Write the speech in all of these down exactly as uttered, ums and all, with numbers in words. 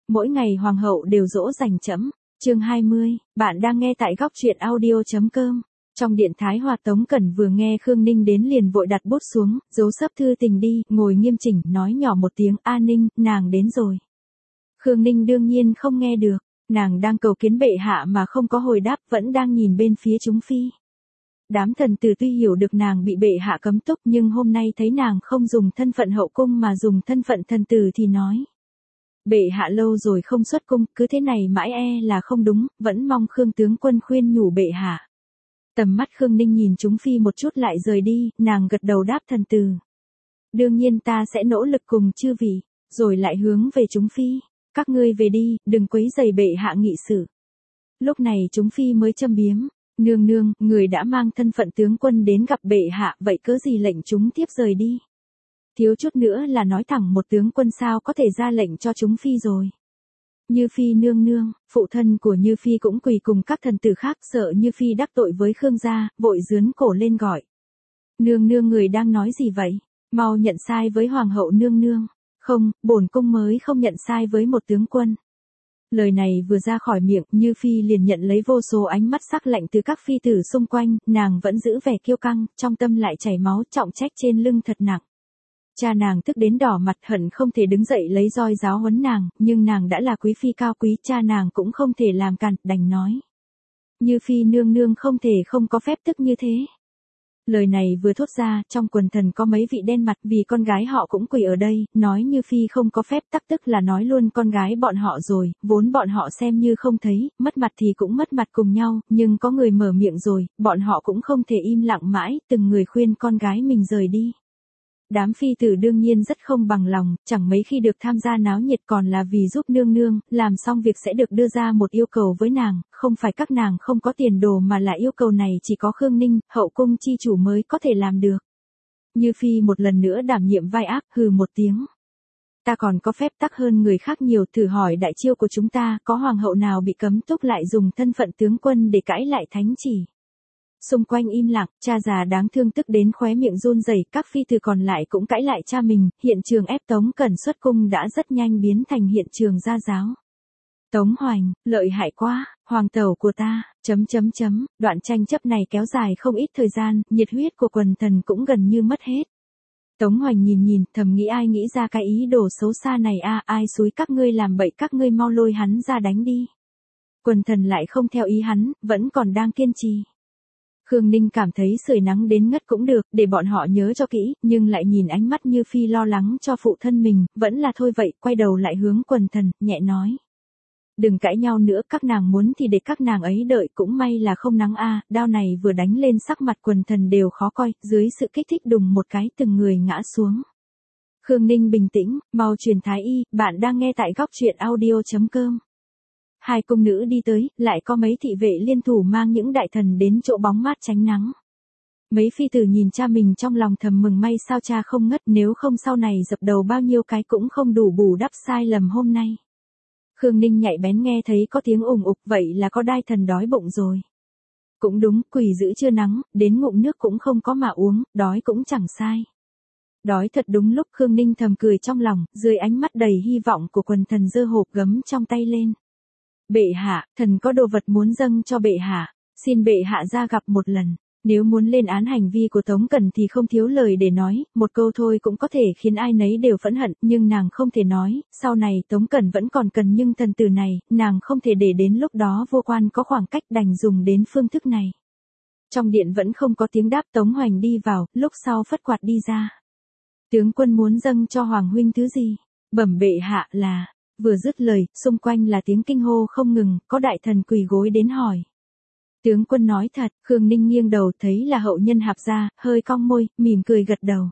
Mỗi ngày hoàng hậu đều dỗ dành trẫm. Chương hai mươi, bạn đang nghe tại góc truyện audio chấm com. Trong điện thái hòa Tống Cẩn vừa nghe Khương Ninh đến liền vội đặt bút xuống, giấu sấp thư tình đi, ngồi nghiêm chỉnh, nói nhỏ một tiếng, A Ninh, nàng đến rồi. Khương Ninh đương nhiên không nghe được, nàng đang cầu kiến bệ hạ mà không có hồi đáp, vẫn đang nhìn bên phía chúng phi. Đám thần tử tuy hiểu được nàng bị bệ hạ cấm túc nhưng hôm nay thấy nàng không dùng thân phận hậu cung mà dùng thân phận thần tử thì nói. Bệ hạ lâu rồi không xuất cung, cứ thế này mãi e là không đúng, vẫn mong Khương tướng quân khuyên nhủ bệ hạ. Tầm mắt Khương Ninh nhìn chúng phi một chút lại rời đi, nàng gật đầu đáp thần tử. Đương nhiên ta sẽ nỗ lực cùng chư vị, rồi lại hướng về chúng phi. Các ngươi về đi, đừng quấy rầy bệ hạ nghị sự. Lúc này chúng phi mới châm biếm. Nương nương, người đã mang thân phận tướng quân đến gặp bệ hạ, vậy cớ gì lệnh chúng tiếp rời đi. Thiếu chút nữa là nói thẳng một tướng quân sao có thể ra lệnh cho chúng phi rồi. Như Phi nương nương, phụ thân của Như Phi cũng quỳ cùng các thần tử khác, sợ Như Phi đắc tội với Khương gia, vội dướn cổ lên gọi. Nương nương, người đang nói gì vậy? Mau nhận sai với hoàng hậu nương nương. Không, bổn cung mới không nhận sai với một tướng quân. Lời này vừa ra khỏi miệng, Như Phi liền nhận lấy vô số ánh mắt sắc lạnh từ các phi tử xung quanh, nàng vẫn giữ vẻ kiêu căng, trong tâm lại chảy máu, trọng trách trên lưng thật nặng. Cha nàng tức đến đỏ mặt, hận không thể đứng dậy lấy roi giáo huấn nàng, nhưng nàng đã là quý phi cao quý, cha nàng cũng không thể làm cản, đành nói. Như Phi nương nương không thể không có phép tức như thế. Lời này vừa thốt ra, trong quần thần có mấy vị đen mặt vì con gái họ cũng quỳ ở đây, nói Như Phi không có phép tắc tức là nói luôn con gái bọn họ rồi, vốn bọn họ xem như không thấy, mất mặt thì cũng mất mặt cùng nhau, nhưng có người mở miệng rồi, bọn họ cũng không thể im lặng mãi, từng người khuyên con gái mình rời đi. Đám phi tử đương nhiên rất không bằng lòng, chẳng mấy khi được tham gia náo nhiệt còn là vì giúp nương nương, làm xong việc sẽ được đưa ra một yêu cầu với nàng, không phải các nàng không có tiền đồ mà là yêu cầu này chỉ có Khương Ninh, hậu cung chi chủ mới có thể làm được. Như Phi một lần nữa đảm nhiệm vai ác, hừ một tiếng. Ta còn có phép tắc hơn người khác nhiều, thử hỏi đại chiêu của chúng ta, có hoàng hậu nào bị cấm túc lại dùng thân phận tướng quân để cãi lại thánh chỉ. Xung quanh im lặng, cha già đáng thương tức đến khóe miệng run rẩy, các phi tử còn lại cũng cãi lại cha mình, hiện trường ép Tống Cẩn xuất cung đã rất nhanh biến thành hiện trường gia giáo. Tống Hoành, lợi hại quá, hoàng tẩu của ta, chấm chấm chấm, đoạn tranh chấp này kéo dài không ít thời gian, nhiệt huyết của quần thần cũng gần như mất hết. Tống Hoành nhìn nhìn, thầm nghĩ ai nghĩ ra cái ý đồ xấu xa này a, ai xúi các ngươi làm bậy, các ngươi mau lôi hắn ra đánh đi. Quần thần lại không theo ý hắn, vẫn còn đang kiên trì. Khương Ninh cảm thấy sưởi nắng đến ngất cũng được, để bọn họ nhớ cho kỹ, nhưng lại nhìn ánh mắt Như Phi lo lắng cho phụ thân mình, vẫn là thôi vậy, quay đầu lại hướng quần thần, nhẹ nói. Đừng cãi nhau nữa, các nàng muốn thì để các nàng ấy đợi, cũng may là không nắng a, đao này vừa đánh lên sắc mặt quần thần đều khó coi, dưới sự kích thích đùng một cái từng người ngã xuống. Khương Ninh bình tĩnh, mau truyền thái y, bạn đang nghe tại góc truyện audio chấm com. Hai cung nữ đi tới, lại có mấy thị vệ liên thủ mang những đại thần đến chỗ bóng mát tránh nắng. Mấy phi tử nhìn cha mình trong lòng thầm mừng may sao cha không ngất, nếu không sau này dập đầu bao nhiêu cái cũng không đủ bù đắp sai lầm hôm nay. Khương Ninh nhạy bén nghe thấy có tiếng ủng ục, vậy là có đai thần đói bụng rồi. Cũng đúng, quỳ giữ trưa nắng, đến ngụm nước cũng không có mà uống, đói cũng chẳng sai. Đói thật đúng lúc, Khương Ninh thầm cười trong lòng, dưới ánh mắt đầy hy vọng của quần thần giơ hộp gấm trong tay lên. Bệ hạ, thần có đồ vật muốn dâng cho bệ hạ, xin bệ hạ ra gặp một lần. Nếu muốn lên án hành vi của Tống Cẩn thì không thiếu lời để nói, một câu thôi cũng có thể khiến ai nấy đều phẫn hận, nhưng nàng không thể nói, sau này Tống Cẩn vẫn còn cần nhưng thần tử này, nàng không thể để đến lúc đó vô quan có khoảng cách, đành dùng đến phương thức này. Trong điện vẫn không có tiếng đáp, Tống Hoành đi vào, lúc sau phất quạt đi ra. Tướng quân muốn dâng cho Hoàng huynh thứ gì? Bẩm bệ hạ là... Vừa dứt lời, xung quanh là tiếng kinh hô không ngừng, có đại thần quỳ gối đến hỏi. Tướng quân nói thật, Khương Ninh nghiêng đầu thấy là hậu nhân Hạp gia, hơi cong môi, mỉm cười gật đầu.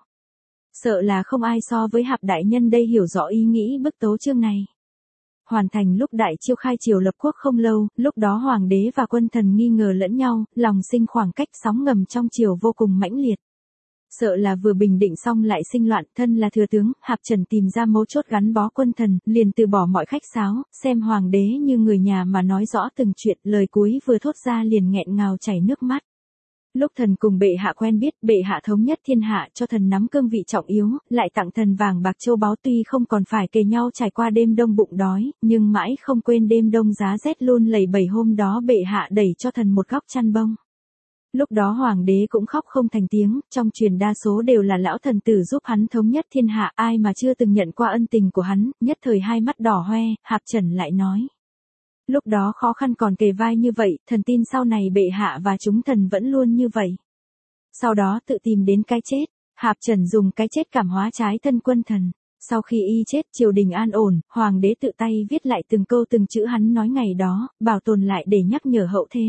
Sợ là không ai so với Hạp đại nhân đây hiểu rõ ý nghĩ bức tấu chương này. Hoàn thành lúc đại chiêu khai triều lập quốc không lâu, lúc đó hoàng đế và quân thần nghi ngờ lẫn nhau, lòng sinh khoảng cách, sóng ngầm trong triều vô cùng mãnh liệt. Sợ là vừa bình định xong lại sinh loạn, thân là thừa tướng, Hạp Trần tìm ra mấu chốt gắn bó quân thần, liền từ bỏ mọi khách sáo, xem hoàng đế như người nhà mà nói rõ từng chuyện, lời cuối vừa thốt ra liền nghẹn ngào chảy nước mắt. Lúc thần cùng bệ hạ quen biết, bệ hạ thống nhất thiên hạ cho thần nắm cương vị trọng yếu, lại tặng thần vàng bạc châu báu, tuy không còn phải kề nhau trải qua đêm đông bụng đói, nhưng mãi không quên đêm đông giá rét luôn lầy bầy hôm đó bệ hạ đẩy cho thần một góc chăn bông. Lúc đó hoàng đế cũng khóc không thành tiếng, trong truyền đa số đều là lão thần tử giúp hắn thống nhất thiên hạ, ai mà chưa từng nhận qua ân tình của hắn, nhất thời hai mắt đỏ hoe. Hạp Trần lại nói. Lúc đó khó khăn còn kề vai như vậy, thần tin sau này bệ hạ và chúng thần vẫn luôn như vậy. Sau đó tự tìm đến cái chết, Hạp Trần dùng cái chết cảm hóa trái thân quân thần. Sau khi y chết, triều đình an ổn, hoàng đế tự tay viết lại từng câu từng chữ hắn nói ngày đó, bảo tồn lại để nhắc nhở hậu thế.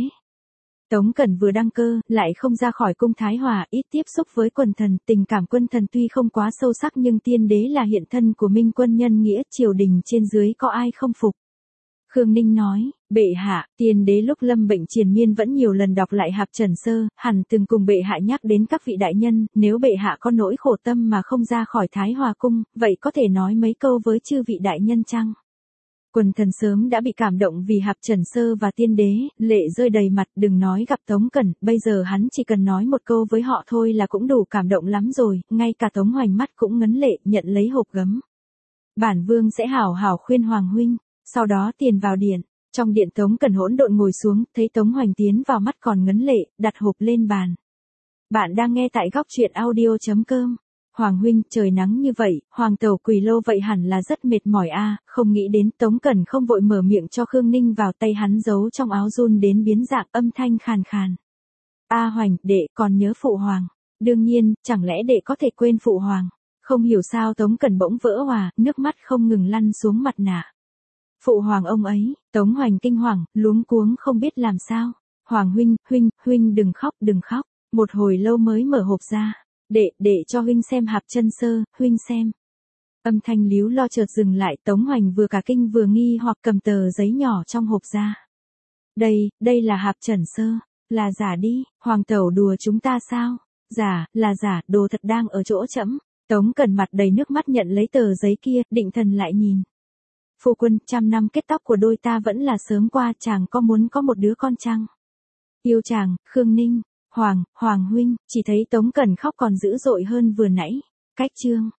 Tống Cẩn vừa đăng cơ, lại không ra khỏi cung Thái Hòa, ít tiếp xúc với quần thần, tình cảm quân thần tuy không quá sâu sắc nhưng tiên đế là hiện thân của minh quân nhân nghĩa, triều đình trên dưới có ai không phục. Khương Ninh nói, bệ hạ, tiên đế lúc lâm bệnh triền miên vẫn nhiều lần đọc lại Hạp Trần Sơ, hẳn từng cùng bệ hạ nhắc đến các vị đại nhân, nếu bệ hạ có nỗi khổ tâm mà không ra khỏi Thái Hòa cung, vậy có thể nói mấy câu với chư vị đại nhân chăng? Quần thần sớm đã bị cảm động vì Hạp Trần Sơ và tiên đế, lệ rơi đầy mặt, đừng nói gặp Tống Cẩn, bây giờ hắn chỉ cần nói một câu với họ thôi là cũng đủ cảm động lắm rồi, ngay cả Tống Hoành mắt cũng ngấn lệ, nhận lấy hộp gấm. Bản vương sẽ hảo hảo khuyên hoàng huynh. Sau đó tiền vào điện, trong điện Tống Cẩn hỗn độn ngồi xuống, thấy Tống Hoành tiến vào mắt còn ngấn lệ, đặt hộp lên bàn. Bạn đang nghe tại góc truyện audio chấm com. Hoàng huynh, trời nắng như vậy, hoàng tẩu quỳ lâu vậy hẳn là rất mệt mỏi a. Không nghĩ đến Tống Cẩn không vội mở miệng cho Khương Ninh vào, tay hắn giấu trong áo run đến biến dạng, âm thanh khàn khàn. A Hoành, đệ còn nhớ phụ hoàng. Đương nhiên, chẳng lẽ đệ có thể quên phụ hoàng. Không hiểu sao Tống Cẩn bỗng vỡ hòa, nước mắt không ngừng lăn xuống mặt nạ. Phụ hoàng ông ấy, Tống Hoành kinh hoàng, luống cuống không biết làm sao. Hoàng huynh, huynh, huynh đừng khóc, đừng khóc. Một hồi lâu mới mở hộp ra. Để, để cho huynh xem Hạp Trần Sơ, huynh xem. Âm thanh líu lo chợt dừng lại, Tống Hoành vừa cả kinh vừa nghi hoặc cầm tờ giấy nhỏ trong hộp ra. Đây, đây là Hạp Trần Sơ, là giả đi, hoàng tẩu đùa chúng ta sao? Giả, là giả, đồ thật đang ở chỗ trẫm. Tống Cẩn mặt đầy nước mắt nhận lấy tờ giấy kia, định thần lại nhìn. Phu quân, trăm năm kết tóc của đôi ta vẫn là sớm qua, chàng có muốn có một đứa con chăng? Yêu chàng, Khương Ninh. Hoàng, Hoàng huynh, chỉ thấy Tống Cẩn khóc còn dữ dội hơn vừa nãy. Cách chương.